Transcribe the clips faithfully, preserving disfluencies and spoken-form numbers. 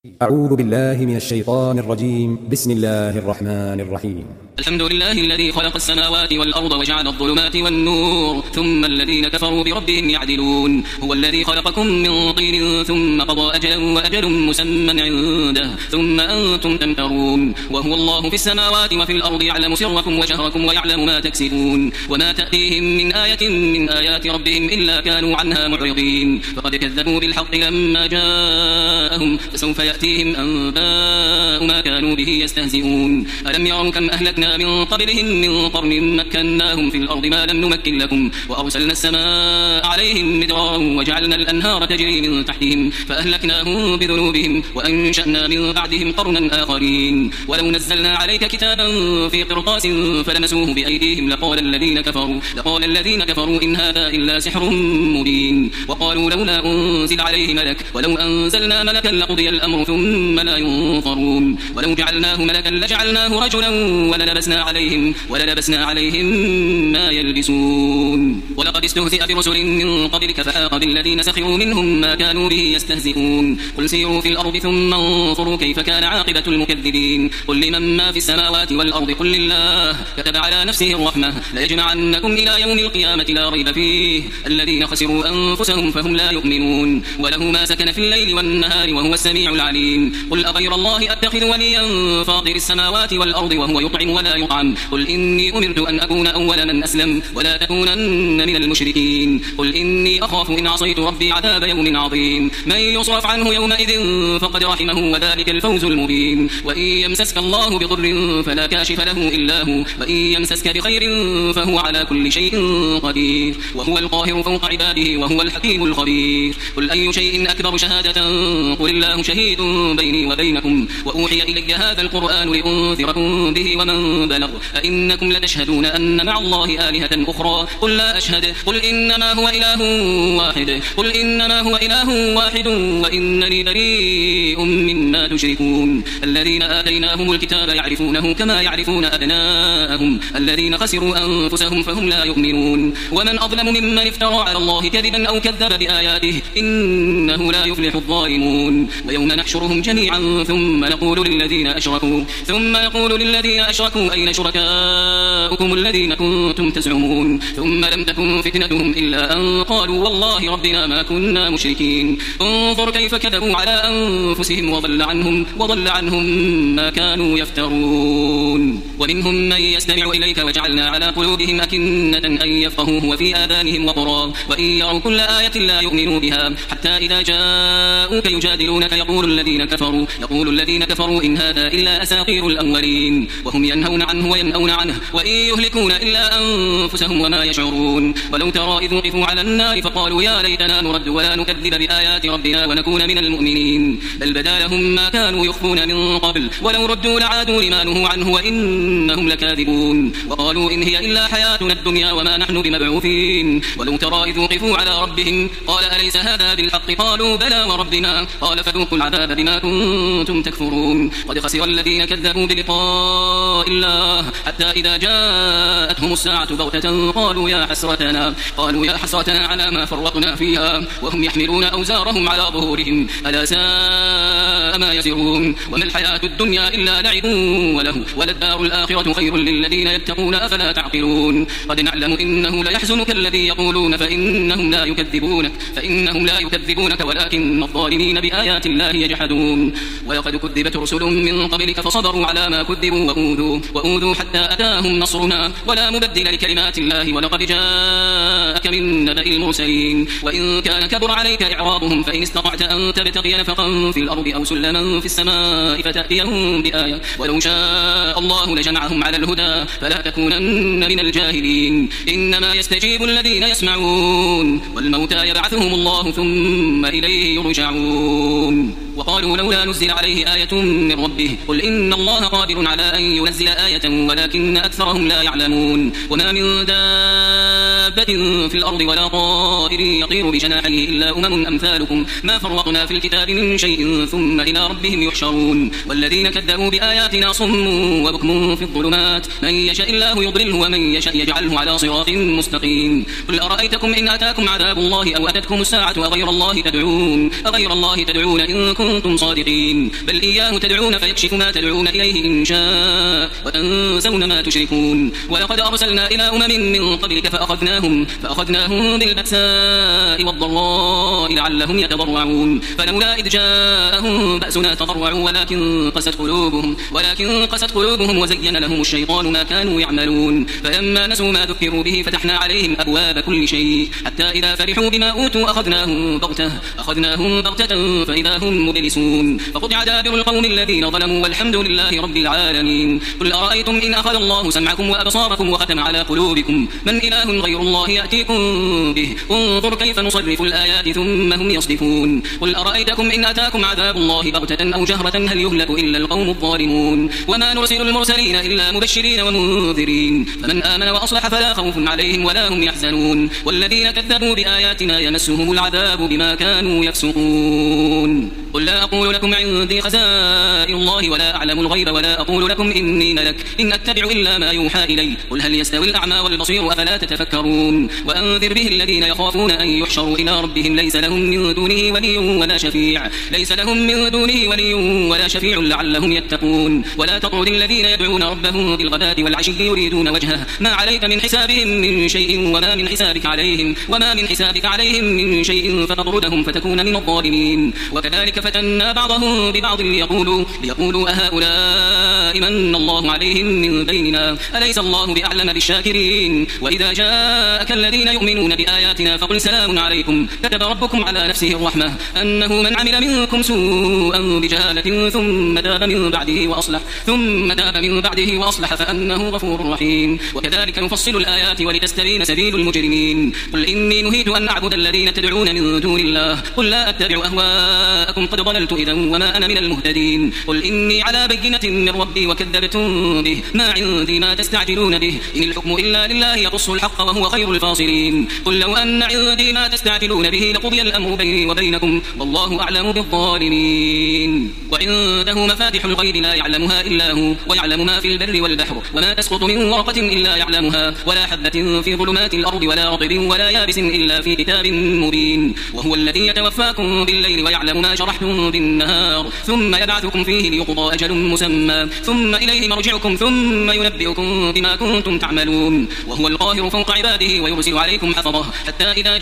أعوذ بالله من الشيطان الرجيم. بسم الله الرحمن الرحيم. الحمد لله الذي خلق السماوات والأرض وجعل الظلمات والنور ثم الذين كفروا بربهم يعدلون. هو الذي خلقكم من طين ثم قضى أجلا وأجل مسمى عنده ثم أنتم تمترون. وهو الله في السماوات وفي الأرض يعلم سركم وجهركم ويعلم ما تكسبون وما تأتيهم من آية من آيات ربهم إلا كانوا عنها معرضين. فقد كذبوا بالحق لما جاءهم فسوف يأتيهم أنباء ما كانوا به يستهزئون. ألم يروا كم أهلكنا من قبلهم من قرن مكناهم في الأرض ما لم نمكن لكم وأرسلنا السماء عليهم مدرارا وجعلنا الأنهار تجري من تحتهم فأهلكناهم بذنوبهم وأنشأنا من بعدهم قرنا آخرين. ولو نزلنا عليك كتابا في قرطاس فلمسوه بأيديهم لقال الذين كفروا لقال الذين كفروا إن هذا إلا سحر مبين. وقالوا لولا أنزل عليه ملك ولو أنزلنا ملكا لقضي الأمر ثم لا ينظرون. ولو جعلناه ملكا لجعلناه رجلا وللبسنا عليهم وللبسنا عليهم ما يلبسون. ولقد استهزئ برسل من قبلك فحاق بالذين سخروا منهم ما كانوا به يستهزئون. قل سيروا في الأرض ثم انظروا كيف كان عاقبة المكذبين. قل لمن ما في السماوات والأرض قل لله كتب على نفسه الرحمة ليجمعنكم إلى يوم القيامة لا ريب فيه الذين خسروا أنفسهم فهم لا يؤمنون. وله ما سكن في الليل والنهار وهو السميع العليم. قل أغير الله أتخذ وليا فاطر السماوات والأرض وهو يطعم ولا يطعم. قل إني أمرت أن أكون أول من أسلم ولا تكونن من المشركين. قل إني أخاف إن عصيت ربي عذاب يوم عظيم. من يصرف عنه يومئذ فقد رحمه وذلك الفوز المبين. وإن يمسسك الله بضر فلا كاشف له إلا هو وإن يمسسك بخير فهو على كل شيء قدير وهو القاهر فوق عباده وهو الحكيم الخبير. قل أي شيء أكبر شهادة قل الله شهيد بيني وبينكم وأوحي إلي هذا القرآن لأنذركم به ومن بلغ أئنكم لتشهدون أن مع الله آلهة أخرى قل لا أشهد. قل إنما هو إله واحد قل إنما هو إله واحد وإنني بريء مما تشركون. الذين آتيناهم الكتاب يعرفونه كما يعرفون أبناءهم الذين خسروا أنفسهم فهم لا يؤمنون. ومن أظلم ممن افترى على الله كذبا أو كذب بآياته إنه لا يفلح الظالمون. ويوم نحشرهم جميعا ثم نقول للذين أشركوا ثم نقول للذين أشركوا أين شركاؤكم الذين كنتم تزعمون ثم لم تكن فتنتهم إلا أن قالوا والله ربنا ما كنا مشركين. انظر كيف كذبوا على أنفسهم وضل عنهم وضل عنهم ما كانوا يفترون. ومنهم من يستمع إليك وجعلنا على قلوبهم أكنة أن يفقهوه وفي آذانهم وقرا وإن يروا كل آية لا يؤمنوا بها حتى إذا جاءوك يجادلونك يقول الذين كفروا يقول الذين كفروا إن هذا إلا أساطير الأولين وهم ينهون عنه وينأون عنه وإن يهلكون إلا أنفسهم وما يشعرون. ولو ترى إذ وقفوا على النار فقالوا يا ليتنا نرد ولا نكذب بآيات ربنا ونكون من المؤمنين بل بدا لهم ما كانوا يخفون من قبل ولو ردوا لعادوا لما نهوا عنه وإنهم لكاذبون. وقالوا إن هي إلا حياتنا الدنيا وما نحن بمبعوثين. ولو ترى إذ وقفوا على ربهم قال أليس هذا بالحق قالوا بلى وربنا قال فذوقوا العذاب بما كنتم تكفرون. قد خسر الذين كذبوا بلقاء الله حتى إذا جاءتهم الساعة بغتة قالوا يا حسرتنا قالوا يا حسرتنا على ما فرطنا فيها وهم يحملون أوزارهم على ظهورهم ألا ساء ما يزرون. وما الحياة الدنيا إلا لعب وله وللدار الآخرة خير للذين يتقون أفلا تعقلون. قد نعلم إنه ليحزنك الذي يقولون فإنهم لا يكذبونك فإنهم لا يكذبونك ولكن الظالمين بآيات الله يجحدون. ولقد كذبت رسل من قبلك فصبروا على ما كذبوا وأوذوا وأوذوا حتى أتاهم نصرنا ولا مبدل لكلمات الله ولقد جاءك من نبأ المرسلين. وإن كان كبر عليك إعراضهم فإن استطعت أن تبتغي نفقا في الأرض أو سلما في السماء فتأتيهم بآية ولو شاء الله لجمعهم على الهدى فلا تكونن من الجاهلين. إنما يستجيب الذين يسمعون والموتى يبعثهم الله ثم إليه يرجعون. وقالوا لولا نزل عليه آية من ربه قل إن الله قادر على أن ينزل آية ولكن أكثرهم لا يعلمون. وما من دابة دابة في الأرض ولا طائر يطير بجناحيه إلا أمم أمثالكم ما فرطنا في الكتاب من شيء ثم إلى ربهم يحشرون والذين كذبوا بآياتنا صم وبكم في الظلمات من يشاء الله يضلله ومن يشاء يجعله على صراط مستقيم قل أرأيتكم إن أتاكم عذاب الله أو أتتكم الساعة أغير الله تدعون أغير الله تدعون إن كنتم صادقين بل إياه تدعون فيكشف ما تدعون إليه إن شاء وتنسون ما تشركون ولقد أرسلنا إلى أمم من قبلك فأخذناهم فأخذناهم بالبأساء والضراء لعلهم يتضرعون فلولا إذ جاءهم بأسنا تضرعوا ولكن قست قلوبهم ولكن قست قلوبهم وزين لهم الشيطان ما كانوا يعملون فلما نسوا ما ذكروا به فتحنا عليهم أبواب كل شيء حتى إذا فرحوا بما أوتوا أخذناهم بغتة أخذناهم بغتة فإذا هم مبلسون فقطع دابر القوم الذين ظلموا والحمد لله رب العالمين قل أرأيتم إن أخذ الله سمعكم وأبصاركم وختم على قلوبكم من إله غير الله يأتيكم به انظر كيف نصرف الآيات ثم هم يصدفون قل أرأيتكم إن أتاكم عذاب الله بغتة أو جهرة هل يهلك إلا القوم الظالمون وما نرسل المرسلين إلا مبشرين ومنذرين فمن آمن وأصلح فلا خوف عليهم ولا هم يحزنون والذين كذبوا بآياتنا يمسهم العذاب بما كانوا يفسقون قل لا أقول لكم عندي خزائن الله ولا أعلم الغيب ولا أقول لكم إني ملك إن أتبع إلا ما يوحى إلي قل هل يستوي الأعمى والبصير أفلا تتفكرون وأنذر به الذين يخافون أن يحشروا إلى ربهم ليس لهم من دونه ولي ولا شفيع ليس لهم من دونه ولي ولا شفيع لعلهم يتقون ولا تطرد الذين يدعون ربهم بالغداة والعشي يريدون وجهه ما عليك من حسابهم من شيء وما من حسابك عليهم وما من حسابك عليهم من شيء فتطردهم فتكون من الظالمين وكذلك فتنا بعضهم ببعض ليقولوا ليقولوا أهؤلاء من الله عليهم من بيننا أليس الله بأعلم بالشاكرين وإذا جاءك الذين يؤمنون بآياتنا فقل سلام عليكم كتب ربكم على نفسه الرحمة أنه من عمل منكم سوءا بجهالة ثم تاب من بعده وأصلح ثم تاب من بعده وأصلح فأنه غفور رحيم وكذلك نفصل الآيات ولتستبين سبيل المجرمين قل إني نهيت أن أعبد الذين تدعون من دون الله قل لا أتبع أهواءكم قد ضللت إذا وما أنا من المهتدين قل إني على بينة من ربي وكذبتم به ما عندي ما تستعجلون به إن الحكم إلا لله يقص الحق وهو خير الفاصلين قل لو أن عندي ما تستعجلون به لقضي الأمر بيني وبينكم والله أعلم بالظالمين وعنده مفاتح الغيب لا يعلمها إلا هو ويعلم ما في البر والبحر وما تسقط من ورقة إلا يعلمها ولا حبة في ظلمات الأرض ولا رطب ولا يابس إلا في كتاب مبين وهو الذي يتوفاكم بالليل ويعلم ما جرحتم بالنهار ثم يبعثكم فيه ليقضى أجل مسمى ثم إليه مرجعكم ثم ينبئكم بما كنتم تعملون وهو القاهر فوق عباده ويرسل عليكم حفظه حتى إذا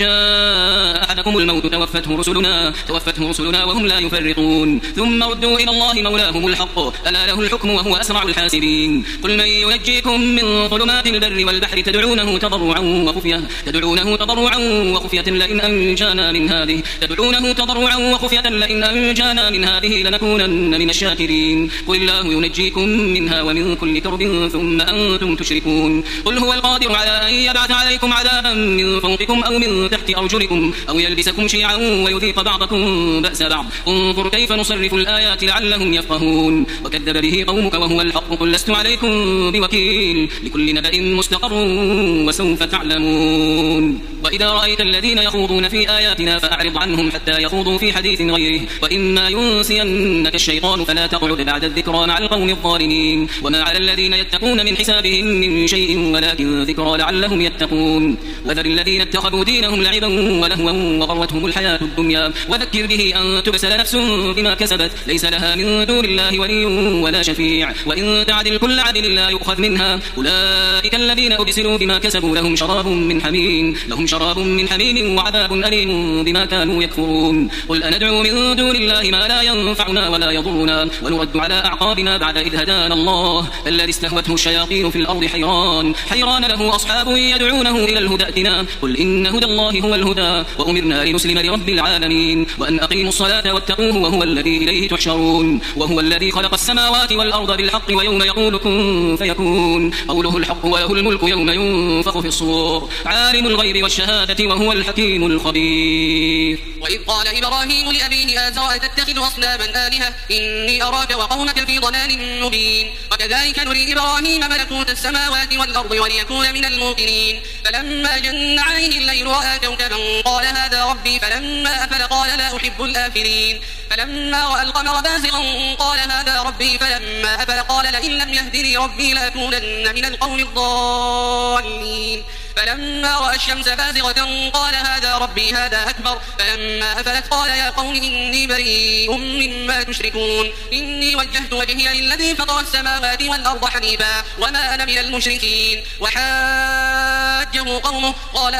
جاء أحدكم الموت توفته رسلنا توفته رسلنا وهم لا يفرطون ثم ردوا إلى الله مولاهم الحق ألا له الحكم وهو أسرع الحاسبين قل من ينجيكم من ظلمات البر والبحر تدعونه تضرعا وخفية تدعونه تضرعا وخفية لئن أنجانا من هذه تدعونه تضرعا وخفية لئن أنجانا من هذه لنكونن من الشاكرين قل الله ينجيكم منها ومن كل كرب ثم أنتم تشركون قل هو القادر على أن يبعث عليكم عذابا من فوقكم أو من تحت أرجلكم أو يلبسكم شيعا ويذيق بعضكم بأس بعض انظر كيف نصرف الآيات لعلهم يفقهون وكذب به قومك وهو الحق قل لست عليكم بوكيل لكل نبأ مستقر وسوف تعلمون وإذا رأيت الذين يخوضون في آياتنا فأعرض عنهم حتى يخوضوا في حديث غيره وإما ينسينك الشيطان فلا تقعد بعد الذكرى مع القوم الظالمين وما على الذين يتقون من حسابهم من شيء ولكن ذكرى لعلهم يتقون وذر الذين اتخذوا دينهم لعبا ولهوا وغرتهم الحياة الدنيا وذكر به أن تبسل نفس بما كسبت ليس لها من دون الله ولي ولا شفيع وإن تعدل كل عدل لا يؤخذ منها أولئك الذين أبسلوا بما كسبوا لهم شراب من حميم لهم شراب من حميم وعذاب أليم بما كانوا يكفرون قل أندعو من دون الله ما لا ينفعنا ولا يضرنا ونرد على أعقابنا بعد إذ هدانا الله الذي استهوته الشياطين في الأرض حيران حيران له أصحاب يدعونه إلى الهدى ائتنا قل إن هدى الله هو الهدى وأمرنا لنسلم لرب العالمين وأن أقيموا الصلاة واتقوه وهو الذي إليه تحشرون وهو الذي خلق السماوات والأرض بالحق ويوم يقول كن فيكون قوله الحق وله الملك يوم ينفخ في الصور عالم الغيب والشهادة وهو الحكيم الخبير وإذ قال إبراهيم لأبيه آزر أتتخذ أصناما آلهة إني أراك وقومك في ضلال مبين وكذلك نري إبراهيم ملكوت السماوات والأرض وليكون من الموقنين فلما جن عليه الليل رأى كوكبا قال هذا ربي فلما أفل قال لا أحب الآفلين فلما رأى القمر بازغا قال هذا ربي فلما أفل قال لئن لم يهدني ربي لأكونن من القوم الضالين فلما رأى الشمس بازغة قال هذا ربي هذا أكبر فلما أفلت قال يا قوم إني بريء مما تشركون إني وجهت وجهي للذي فطر السماوات والأرض حنيفا وما أنا من المشركين وحاجه قومه قال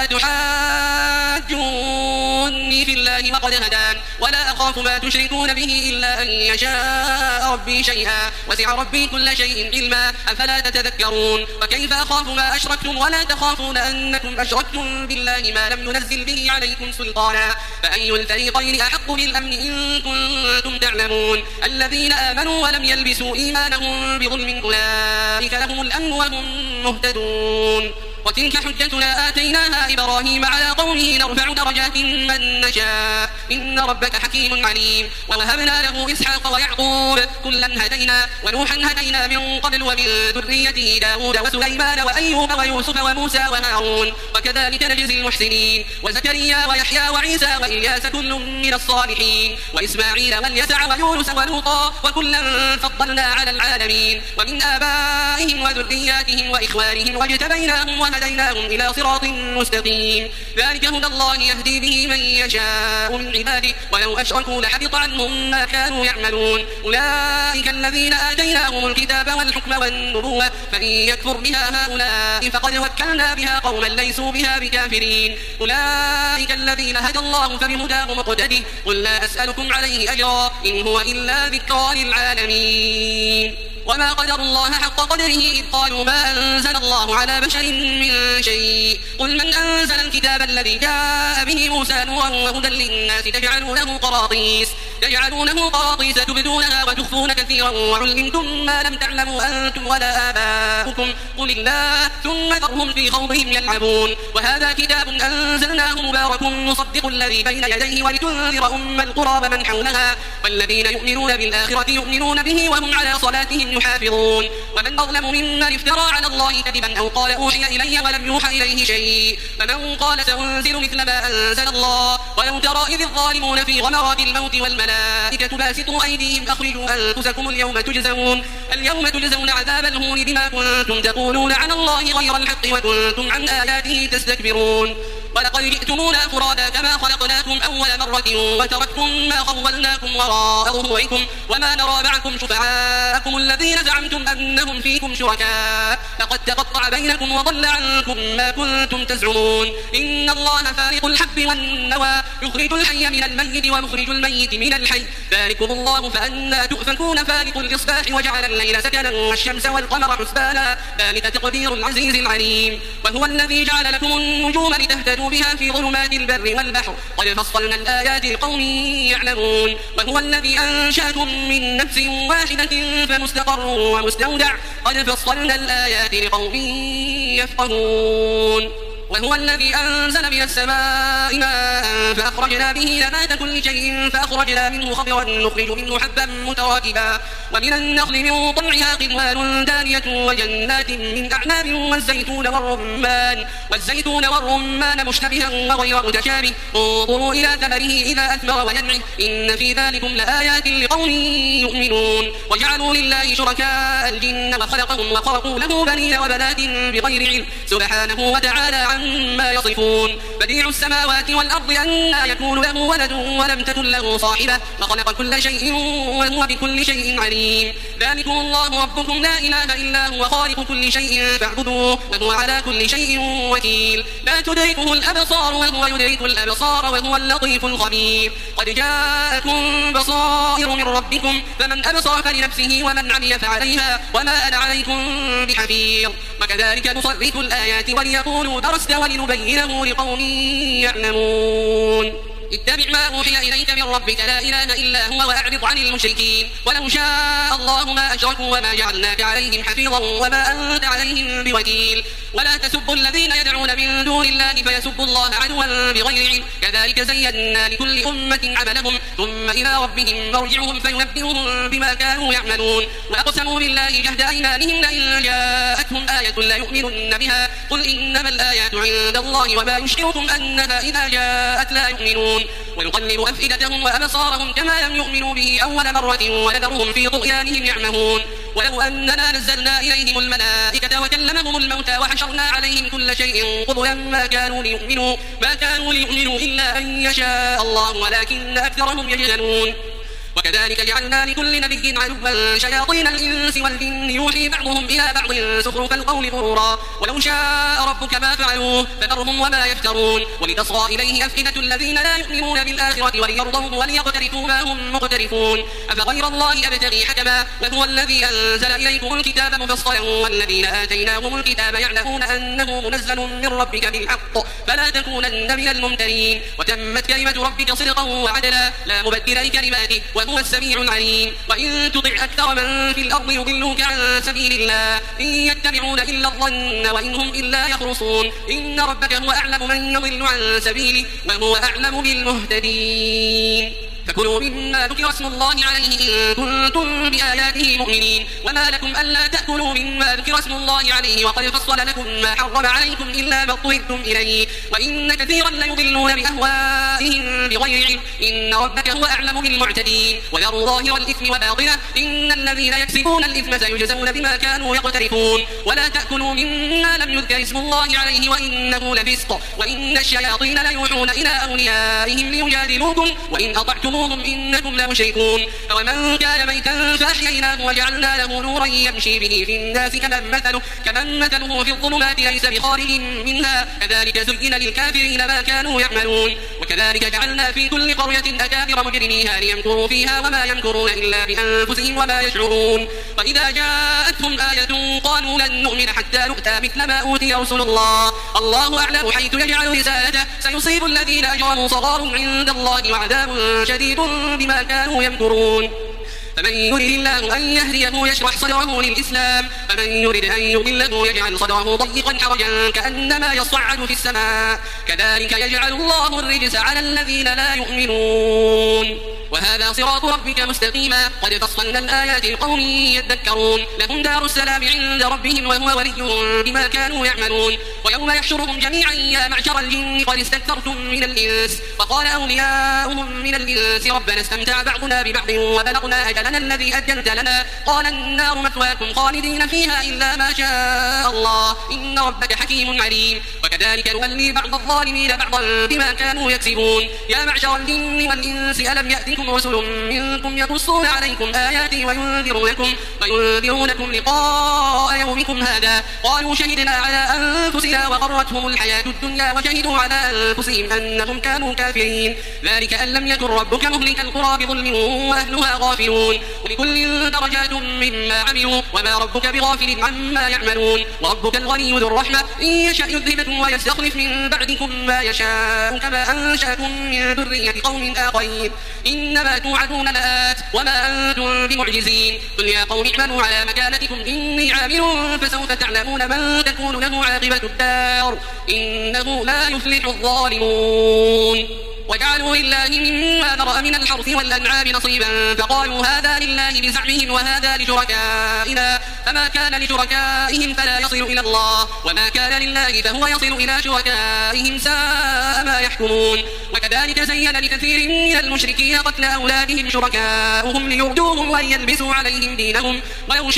أتحاجوني في الله وقد هدان ولا أخاف ما تشركون به إلا أن يشاء ربي شيئا وسع ربي كل شيء علما أفلا تتذكرون وكيف أخاف ما أشركتم ولا تخافون أنكم أشركتم بالله ما لم ينزل به عليكم سلطانا فأي الفريقين أحق بالأمن إن كنتم تعلمون الذين آمنوا ولم يلبسوا إيمانهم بظلم أولئك لهم الأمن وهم مهتدون وتلك حجتنا آتيناها إبراهيم على قومه نرفع درجات من نشاء إن ربك حكيم عليم ووهبنا له إسحاق ويعقوب كلا هدينا ونوحا هدينا من قبل ومن ذريته داود وسليمان وأيوب ويوسف وموسى وهارون وكذلك نجزي المحسنين وزكريا ويحيى وعيسى وإلياس كل من الصالحين وإسماعيل واليسع ويونس ولوطا وكلا فضلنا على العالمين ومن آبائهم وذرياتهم وإخوانهم واجتبيناهم وهديناهم إلى صراط مستقيم ذلك هدى الله يهدي به من يشاء من عباده ولو أشركوا لحبط عنهم ما كانوا يعملون أولئك الذين آتيناهم الكتاب والحكم والنبوة فإن يكفر بها هؤلاء فقد وكلنا بها قوما ليسوا بها بكافرين أولئك الذين هدى الله فبهداه مقتده قل لا أسألكم عليه أجرا إن هو إلا ذكرى للعالمين وما قدر الله حق قدره إذ قالوا ما أنزل الله على بشر من شيء قل من أنزل الكتاب الذي جاء به موسى نورا وهدى للناس تجعلونه قراطيس تجعلونه قراطيس تبدونها وتخفون كثيرا وعلمتم ما لم تعلموا أنتم ولا آباؤكم قل الله ثم ذرهم في خوضهم يلعبون وهذا كتاب أنزلناه مبارك مصدق الذي بين يديه ولتنذر أم القرى ومن حولها والذين يؤمنون بالآخرة يؤمنون به وهم على صلاتهم يحافظون ومن أظلم ممن افترى على الله كذبا أو قال أوحي إلي ولم يوحى إليه شيء فمن قال سأنزل مثل ما أنزل الله ولو ترى إذ الظالمون في غمرات الموت والملائكة باسطوا أيديهم أخرجوا أنفسكم اليوم تجزون اليوم تجزون عذاب الهون بما كنتم تقولون على الله غير الحق وكنتم عن آياته تستكبرون ولقد جئتمونا فرادا كما خلقناكم أول مرة وتركتم ما خولناكم وراء ظهوركم وما نرى معكم شفعاءكم الذين زعمتم أنهم فيكم شركاء لقد تقطع بينكم وضل عنكم ما كنتم تزعمون إن الله فارق الحب والنوى يخرج الحي من الميت ومخرج الميت من الحي ذلكم الله فأنا تؤفكون فارق الإصباح وجعل الليل سكنا والشمس والقمر حسبانا ذلك تقدير العزيز العليم وهو الذي جعل لكم النجوم لتهتدوا بها في ظلمات البر والبحر قد فصلنا الآيات لقوم يعلمون وهو الذي أنشأكم من نفس واحدة فمستقر ومستودع قد فصلنا الآيات لقوم يفقهون وهو الذي أنزل من السماء ماء فأخرجنا به نبات كل شيء فأخرجنا منه خضرا نخرج منه حبا متراكبا ومن النخل من طلعها قنوان دانية وجنات من أعناب والزيتون والرمان والزيتون والرمان مشتبها وغير متشابه انظروا إلى ثمره إذا أثمر وينعه إن في ذلكم لآيات لقوم يؤمنون وجعلوا لله شركاء الجن وخلقهم وخرقوا له بنين وبنات بغير علم سبحانه وتعالى عما يصفون بديع السماوات والأرض أنى يكون له ولد ولم تكن له صاحبة وخلق كل شيء وهو بكل شيء عليم ذلكم الله ربكم لا إله إلا هو خالق كل شيء فاعبدوه وهو على كل شيء وكيل لا تدركه الأبصار وهو يدرك الأبصار وهو اللطيف الخبير قد جاءكم بصائر من ربكم فمن أبصر فلنفسه ومن عمي فعليها وما أنا عليكم بحفيظ وكذلك نصرف الآيات وليقولوا درست ولنبينه لقوم يعلمون اتبع ما أوحي إليك من ربك لا إله إلا هو وأعرض عن المشركين ولو شاء الله ما أشركوا وما جعلناك عليهم حفيظا وما أنت عليهم بوكيل ولا تسبوا الذين يدعون من دون الله فيسبوا الله عدوا بغير علم كذلك زينا لكل أمة عملهم ثم إلى ربهم مرجعهم فينبئهم بما كانوا يعملون وأقسموا بالله جهد أيمانهم لئن جاءتهم آية لا يؤمنن بها قل إنما الآيات عند الله وما يشعركم أنها إذا جاءت لا يؤمنون ويقلب أفئدتهم وأبصارهم كما لم يؤمنوا به أول مرة ونذرهم في طغيانهم يعمهون ولو أننا نزلنا إليهم الملائكة وكلمهم الموتى وحشرنا عليهم كل شيء قضيا ما كانوا ليؤمنوا ما كانوا ليؤمنوا إلا أن يشاء الله ولكن أكثرهم يجهلون وكذلك جعلنا لكل نبي عدوا شياطين الإنس والجن يوحي بعضهم إلى بعض زخرف القول غرورا ولو شاء ربك ما فعلوه فذرهم وما يفترون ولتصغى إليه أفئدة الذين لا يؤمنون بالآخرة وليرضوه وليقترفوا ما هم مقترفون أفغير الله أبتغي حكما وهو الذي أنزل إليكم الكتاب مفصلا والذين آتيناهم الكتاب يعلمون أنه منزل من ربك بالحق فلا تكونن من الممترين وتمت كلمة ربك صدقا وعدلا لا مبدل لكلماته وهو السميع العليم وإن تطع أكثر من في الأرض يضلوك عن سبيل الله إن يتبعون إلا الظن وإن هم إلا يخرصون إن ربك هو أعلم من يضل عن سبيله وهو أعلم بالمهتدين فكلوا مما ذكر اسم الله عليه إن كنتم بآياته مؤمنين وما لكم ألا تأكلوا مما ذكر اسم الله عليه وقد فصل لكم ما حرم عليكم إلا ما اضطررتم إليه وإن كثيرا ليضلون بأهوائهم بغير علم إن ربك هو أعلم بالمعتدين وذروا ظاهر الإثم وباطنه إن الذين يكسبون الإثم سيجزون بما كانوا يقترفون ولا تأكلوا مما لم يذكر اسم الله عليه وإنه لفسق وإن الشياطين ليوحون إلى أوليائهم ليجادلوكم وإن أطعتم إنكم لمشركون ومن كان ميتا فأحييناه وجعلنا له نورا يمشي به في الناس كمن مثله, كمن مثله في الظلمات ليس بخارج منها كذلك زين للكافرين ما كانوا يعملون وكذلك جعلنا في كل قرية أكابر مجرميها ليمكروا فيها وما يمكرون إلا بأنفسهم وما يشعرون وإذا جاءتهم آية قالوا لن نؤمن حتى نؤتى مثل ما أوتي رسل الله الله أعلم حيث يجعل رسالته سيصيب الذين أجرموا صغار عند الله وعذاب شديد بما كانوا يمكرون فمن يرد الله أن يهديه يشرح صدره للإسلام فمن يرد أن يضله يجعل صدره ضيقا حرجا كأنما يصعد في السماء كذلك يجعل الله الرجس على الذين لا يؤمنون وهذا صراط ربك مستقيما قد فصلنا الآيات لقوم يذكرون لهم دار السلام عند ربهم وهو وليهم بما كانوا يعملون ويوم يحشرهم جميعا يا معشر الجن قد استكثرتم من الإنس وقال أولياؤهم من الإنس ربنا استمتع بعضنا ببعض وبلغنا أجلنا الذي أجلت لنا قال النار مثواكم خالدين فيها إلا ما شاء الله إن ربك حكيم عليم وكذلك نولي بعض الظالمين بعضا بما كانوا يكسبون يا معشر الجن والإنس ألم يأتكم رسل منكم يقصون عليكم آياتي وينذرونكم, وينذرونكم لقاء يومكم هذا قالوا شهدنا على أنفسنا وغرتهم الحياة الدنيا وشهدوا على أنفسهم أنهم كانوا كافرين ذلك أن لم يكن ربك مهلك القرى بظلم وأهلها غافلون ولكل درجات مما عملوا وما ربك بغافل عما يعملون وربك الغني ذو الرحمة إن يشأ يذهبكم ويستخلف من بعدكم ما يشاء كما أنشأكم من ذرية قوم آخرين إنما توعدون لآت وما أنتم بمعجزين قل يا قوم اعملوا على مكانتكم إني عامل فسوف تعلمون من تكون له عاقبة الدار إنه لا يفلح الظالمون وجعلوا لله مما ذرأ من الحرث والأنعام نصيبا فقالوا هذا لله بزعمهم وهذا لشركائنا فما كان لشركائهم فلا يصل إلى الله وما كان لله فهو يصل إلى شركائهم ساء ما يحكمون وكذلك زين لكثير من المشركين قتل أولادهم شركاؤهم ليردوهم وليلبسوا عليهم دينهم ولو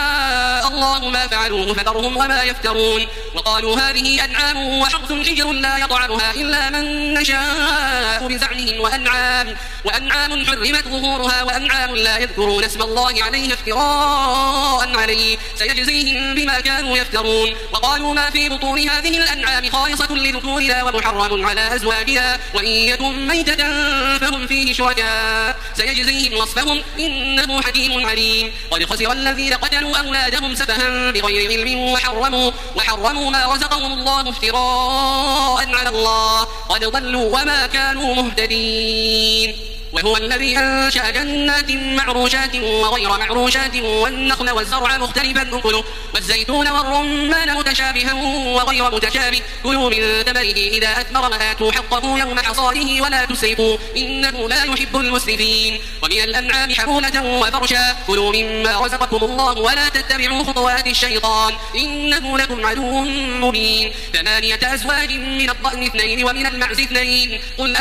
شاء الله ما فعلوه فذرهم وما يفترون وقالوا هذه أنعام وحرث حجر لا يطعمها إلا من نشاء بزعمهم وأنعام, وأنعام حرمت ظهورها وأنعام لا يذكرون اسم الله عليها افتراء عليه سيجزيهم بما كانوا يفترون. وقالوا ما في بطون هذه الأنعام خالصة لذكورنا ومحرم على أزواجنا وإن يكن ميتة فهم فيه شركاء سيجزيهم وصفهم إنه حكيم عليم. قد خسر الذين قتلوا أولادهم سفها بغير علم وحرموا, وحرموا ما رزقهم الله افتراء على الله قد ضلوا وما كانوا مهتدين. وهو الذي أنشأ جنات معروشات وغير معروشات والنخل والزرع مختلفا أكله والزيتون والرمان متشابها وغير متشابه كلوا من ثمره إذا أثمر وآتوا حقه يوم حصاده ولا تسرفوا إنه لا يحب المسرفين. ومن الأنعام حمولة وفرشا كلوا مما رزقكم الله ولا تتبعوا خطوات الشيطان إنه لكم عدو مبين. ثمانية أزواج من الضأن اثنين ومن المعز اثنين قل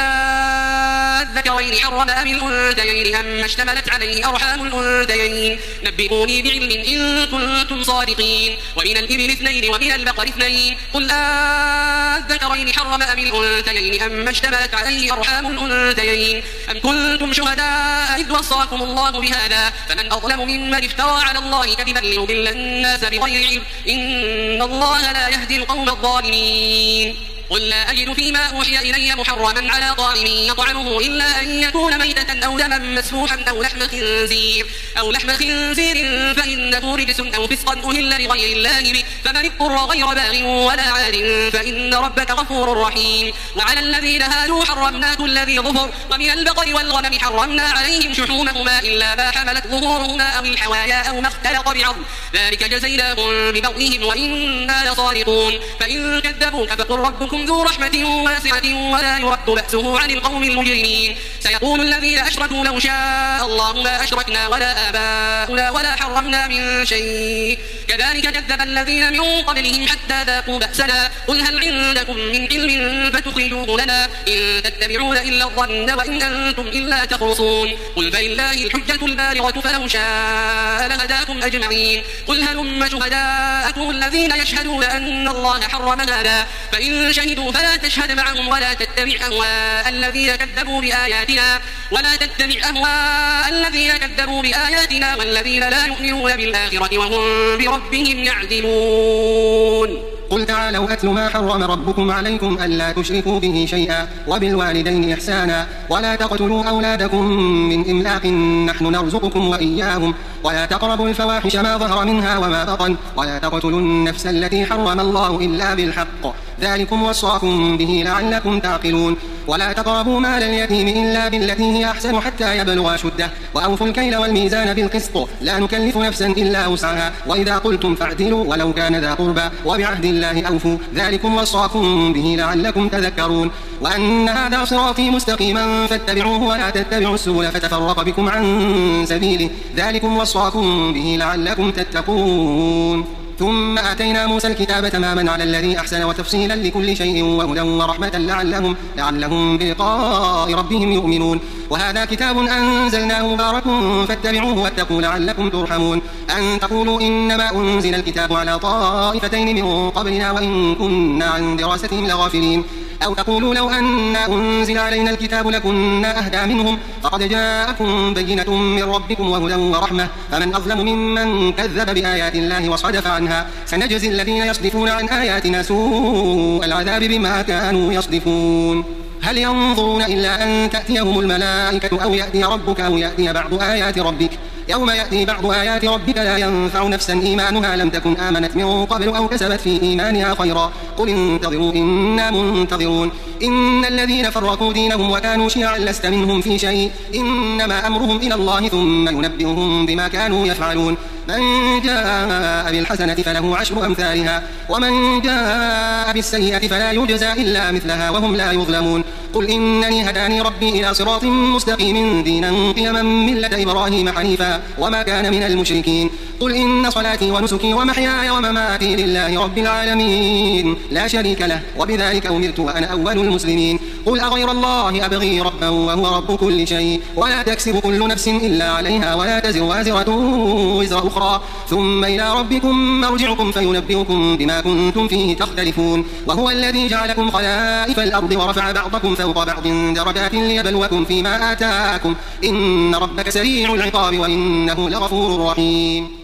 آذكرين حرم أم الأنثيين أما اشتملت عليه أرحام الأنثيين نبئوني بعلم إن كنتم صادقين. ومن الإبل اثنين ومن البقر اثنين قل آذكرين حرم أم الأنثيين أما اشتملت عليه أرحام الأنثيين أم كنتم شهداء إذ وصاكم الله بهذا فمن أظلم ممن افترى على الله كذبا ليضل الناس بغير علم إن الله لا يهدي القوم الظالمين. قل لا أجد فيما أوحي إلي محرما على طاعم يطعمه إلا أن يكون ميتة أو دما مسفوحا أو لحم خنزير أو لحم خنزير فإنه رجس أو فسقا أهل لغير الله به فمن اضطر غير باغ ولا عاد فإن ربك غفور رحيم. وعلى الذين هادوا حرمنا كل ذي ظفر ومن البقر والغنم حرمنا عليهم شحومهما إلا ما حملت ظهورهما أو الحوايا أو ما اختلط بعظم ذلك جزيناهم ببغيهم وإنا لصادقون. فإن كذبوك فقل ربكم ذو رحمة واسعة ولا يرد بأسه عن القوم المجرمين. سيقول الذين أشركوا لو شاء الله ما أشركنا ولا آباؤنا ولا حرمنا من شيء كذلك كذب الذين من قبلهم حتى ذاقوا بأسنا قل هل عندكم من علم فتخرجوه لنا إن تتبعون إلا الظن وإن أنتم إلا تخرصون. قل فلله الحجة البالغة فلو شاء لهداكم أجمعين. قل هلم شهداءكم الذين يشهدون أن الله حرم هذا فإن شهدوا فلا تشهد معهم ولا تتبع أهواء الذين كذبوا بآياتنا ولا تتبع أهواء الذين كذبوا بآياتنا والذين لا يؤمنون بالآخرة وهم بربهم يعدلون. قل تعالوا أتل ما حرم ربكم عليكم ألا تشركوا به شيئا وبالوالدين إحسانا ولا تقتلوا أولادكم من إملاق نحن نرزقكم وإياهم ولا تقربوا الفواحش ما ظهر منها وما بطن ولا تقتلوا النفس التي حرم الله إلا بالحق ذلكم وصاكم به لعلكم تعقلون. ولا تقربوا مال اليتيم إلا بالتي هي أحسن حتى يبلغ أشده وأوفوا الكيل والميزان بالقسط لا نكلف نفسا إلا وسعها وإذا قلتم فاعدلوا ولو كان ذا قربى وبعهد الله أوفوا ذلكم وصاكم به لعلكم تذكرون. وأن هذا صراطي مستقيما فاتبعوه ولا تتبعوا السبل فتفرق بكم عن سبيله ذلكم وصاكم به لعلكم تتقون. ثم آتينا موسى الكتاب تماما على الذي أحسن وتفصيلا لكل شيء وهدى ورحمة لعلهم, لعلهم بلقاء ربهم يؤمنون. وهذا كتاب أنزلناه مبارك فاتبعوه واتقوا لعلكم ترحمون. أن تقولوا إنما أنزل الكتاب على طائفتين من قبلنا وإن كنا عن دراستهم لغافلين أو تقولوا لو أن أنزل علينا الكتاب لكنا أهدى منهم فقد جاءكم بينة من ربكم وهدى ورحمة فمن أظلم ممن كذب بآيات الله وصدف عنها سنجزي الذين يصدفون عن آياتنا سوء العذاب بما كانوا يصدفون. هل ينظرون إلا أن تأتيهم الملائكة أو يأتي ربك أو يأتي بعض آيات ربك يوم يأتي بعض آيات ربك لا ينفع نفسا إيمانها لم تكن آمنت من قبل أو كسبت في إيمانها خيرا قل انتظروا إنا منتظرون. إن الذين فرقوا دينهم وكانوا شيعا لست منهم في شيء إنما أمرهم إلى الله ثم ينبئهم بما كانوا يفعلون. من جاء بالحسنة فله عشر أمثالها ومن جاء بالسيئة فلا يجزى إلا مثلها وهم لا يظلمون. قل إنني هداني ربي إلى صراط مستقيم دينا قيما ملة إبراهيم حنيفا وما كان من المشركين. قل إن صلاتي ونسكي ومحياي ومماتي لله رب العالمين لا شريك له وبذلك أمرت وأنا أول المسلمين. قل أغير الله أبغي ربا وهو رب كل شيء ولا تكسب كل نفس إلا عليها ولا تزر وازرة وزر أخرى ثم إلى ربكم مرجعكم فينبئكم بما كنتم فيه تختلفون وهو الذي جعلكم خلائف الأرض ورفع بعضكم فوق بعض درجات ليبلوكم فيما آتاكم إن ربك سريع العقاب وإنه لغفور رحيم.